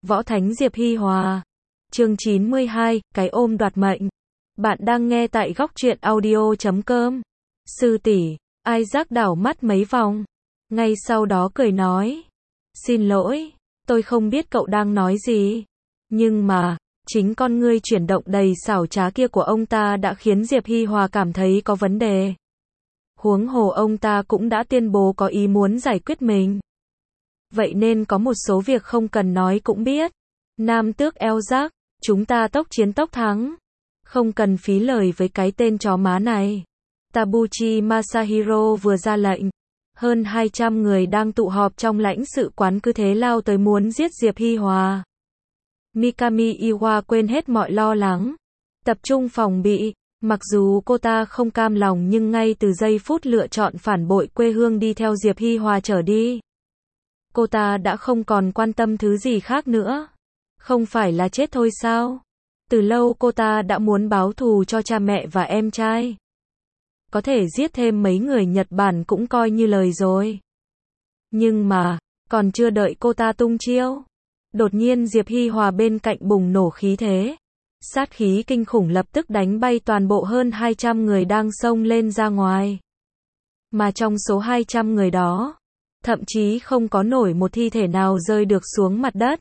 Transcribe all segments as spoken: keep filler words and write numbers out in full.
Võ Thánh Diệp Hi Hòa. Chương chín mươi hai, cái ôm đoạt mệnh. Bạn đang nghe tại góc truyện audio chấm com. Sư tỷ, Isaac đảo mắt mấy vòng. Ngay sau đó cười nói. Xin lỗi, tôi không biết cậu đang nói gì. Nhưng mà, chính con ngươi chuyển động đầy xảo trá kia của ông ta đã khiến Diệp Hi Hòa cảm thấy có vấn đề. Huống hồ ông ta cũng đã tuyên bố có ý muốn giải quyết mình. Vậy nên có một số việc không cần nói cũng biết. Nam tước Isaac, chúng ta tốc chiến tốc thắng. Không cần phí lời với cái tên chó má này. Tabuchi Masahiro vừa ra lệnh. Hơn hai trăm người đang tụ họp trong lãnh sự quán cứ thế lao tới muốn giết Diệp Hi Hòa. Mikami Iwa quên hết mọi lo lắng. Tập trung phòng bị. Mặc dù cô ta không cam lòng nhưng ngay từ giây phút lựa chọn phản bội quê hương đi theo Diệp Hi Hòa trở đi, cô ta đã không còn quan tâm thứ gì khác nữa. Không phải là chết thôi sao? Từ lâu cô ta đã muốn báo thù cho cha mẹ và em trai. Có thể giết thêm mấy người Nhật Bản cũng coi như lời rồi. Nhưng mà, còn chưa đợi cô ta tung chiêu, đột nhiên Diệp Hi Hòa bên cạnh bùng nổ khí thế. Sát khí kinh khủng lập tức đánh bay toàn bộ hơn hai trăm người đang xông lên ra ngoài. Mà trong số hai trăm người đó, thậm chí không có nổi một thi thể nào rơi được xuống mặt đất.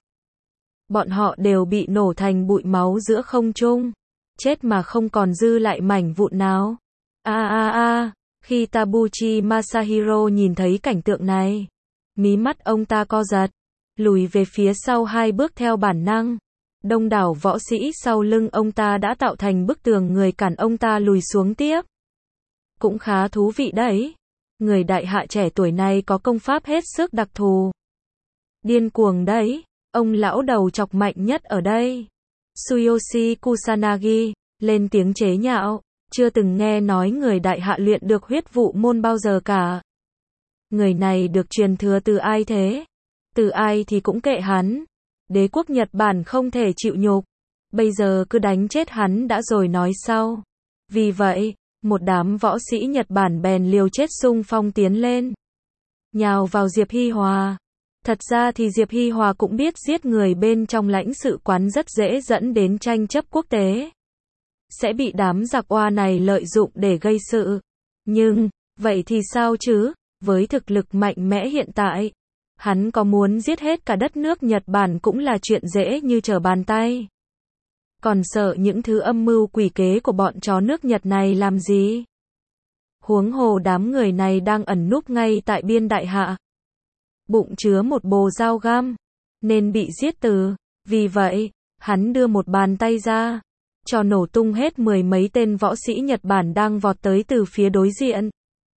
Bọn họ đều bị nổ thành bụi máu giữa không trung, chết mà không còn dư lại mảnh vụn nào. A a a, khi Tabuchi Masahiro nhìn thấy cảnh tượng này, mí mắt ông ta co giật, lùi về phía sau hai bước theo bản năng. Đông đảo võ sĩ sau lưng ông ta đã tạo thành bức tường người cản ông ta lùi xuống tiếp. Cũng khá thú vị đấy. Người đại hạ trẻ tuổi này có công pháp hết sức đặc thù. Điên cuồng đấy. Ông lão đầu chọc mạnh nhất ở đây, Tsuyoshi Kusanagi, lên tiếng chế nhạo. Chưa từng nghe nói người đại hạ luyện được huyết vụ môn bao giờ cả. Người này được truyền thừa từ ai thế? Từ ai thì cũng kệ hắn. Đế quốc Nhật Bản không thể chịu nhục. Bây giờ cứ đánh chết hắn đã rồi nói sau. Vì vậy, một đám võ sĩ Nhật Bản bèn liều chết xung phong tiến lên, nhào vào Diệp Hi Hòa. Thật ra thì Diệp Hi Hòa cũng biết giết người bên trong lãnh sự quán rất dễ dẫn đến tranh chấp quốc tế. Sẽ bị đám giặc oa này lợi dụng để gây sự. Nhưng, vậy thì sao chứ? Với thực lực mạnh mẽ hiện tại, hắn có muốn giết hết cả đất nước Nhật Bản cũng là chuyện dễ như trở bàn tay. Còn sợ những thứ âm mưu quỷ kế của bọn chó nước Nhật này làm gì? Huống hồ đám người này đang ẩn núp ngay tại biên đại hạ. Bụng chứa một bồ dao găm, nên bị giết từ. Vì vậy, hắn đưa một bàn tay ra, cho nổ tung hết mười mấy tên võ sĩ Nhật Bản đang vọt tới từ phía đối diện.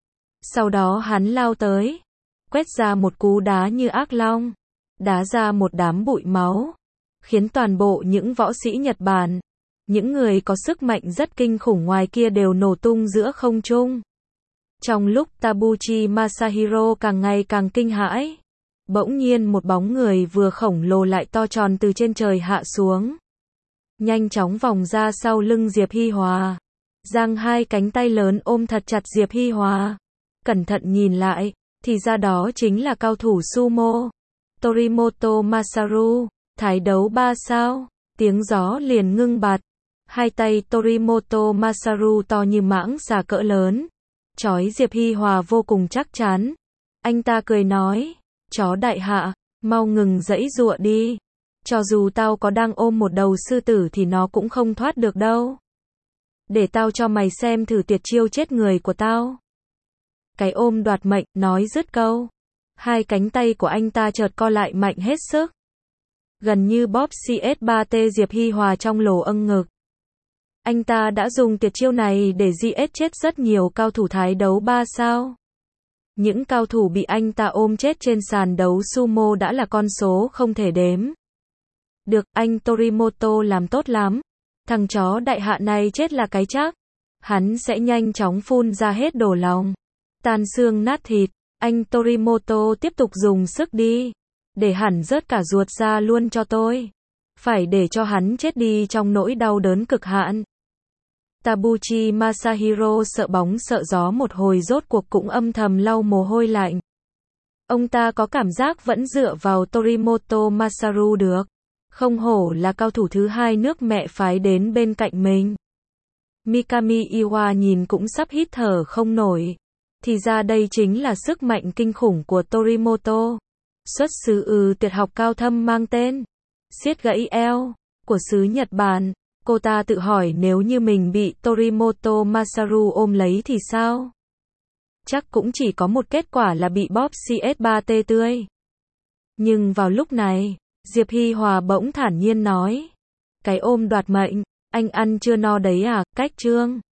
Sau đó hắn lao tới, quét ra một cú đá như ác long, đá ra một đám bụi máu, khiến toàn bộ những võ sĩ Nhật Bản, những người có sức mạnh rất kinh khủng ngoài kia đều nổ tung giữa không trung. Trong lúc Tabuchi Masahiro càng ngày càng kinh hãi, bỗng nhiên một bóng người vừa khổng lồ lại to tròn từ trên trời hạ xuống, nhanh chóng vòng ra sau lưng Diệp Hi Hòa, giang hai cánh tay lớn ôm thật chặt Diệp Hi Hòa. Cẩn thận nhìn lại, thì ra đó chính là cao thủ sumo, Torimoto Masaru, thái đấu ba sao. Tiếng gió liền ngưng bặt. Hai tay Torimoto Masaru to như mãng xà cỡ lớn, chói Diệp Hi Hòa vô cùng chắc chắn. Anh ta cười nói, chó đại hạ, mau ngừng giãy giụa đi. Cho dù tao có đang ôm một đầu sư tử thì nó cũng không thoát được đâu. Để tao cho mày xem thử tuyệt chiêu chết người của tao. Cái ôm đoạt mệnh, nói dứt câu, hai cánh tay của anh ta chợt co lại mạnh hết sức, gần như bóp xê ét ba tê Diệp Hi Hòa trong lỗ âng ngực. Anh ta đã dùng tuyệt chiêu này để giết chết rất nhiều cao thủ thái đấu ba sao. Những cao thủ bị anh ta ôm chết trên sàn đấu sumo đã là con số không thể đếm. Được, anh Torimoto làm tốt lắm. Thằng chó đại hạ này chết là cái chắc. Hắn sẽ nhanh chóng phun ra hết đổ lòng, tan xương nát thịt. Anh Torimoto tiếp tục dùng sức đi, để hẳn rớt cả ruột ra luôn cho tôi. Phải để cho hắn chết đi trong nỗi đau đớn cực hạn. Tabuchi Masahiro sợ bóng sợ gió một hồi rốt cuộc cũng âm thầm lau mồ hôi lạnh. Ông ta có cảm giác vẫn dựa vào Torimoto Masaru được. Không hổ là cao thủ thứ hai nước mẹ phái đến bên cạnh mình. Mikami Iwa nhìn cũng sắp hít thở không nổi. Thì ra đây chính là sức mạnh kinh khủng của Torimoto. Xuất xứ ư tuyệt học cao thâm mang tên siết gãy eo của xứ Nhật Bản. Cô ta tự hỏi nếu như mình bị Torimoto Masaru ôm lấy thì sao? Chắc cũng chỉ có một kết quả là bị bóp xê ét ba tê tươi. Nhưng vào lúc này, Diệp Hi Hòa bỗng thản nhiên nói. Cái ôm đoạt mệnh, anh ăn chưa no đấy à, cách trương.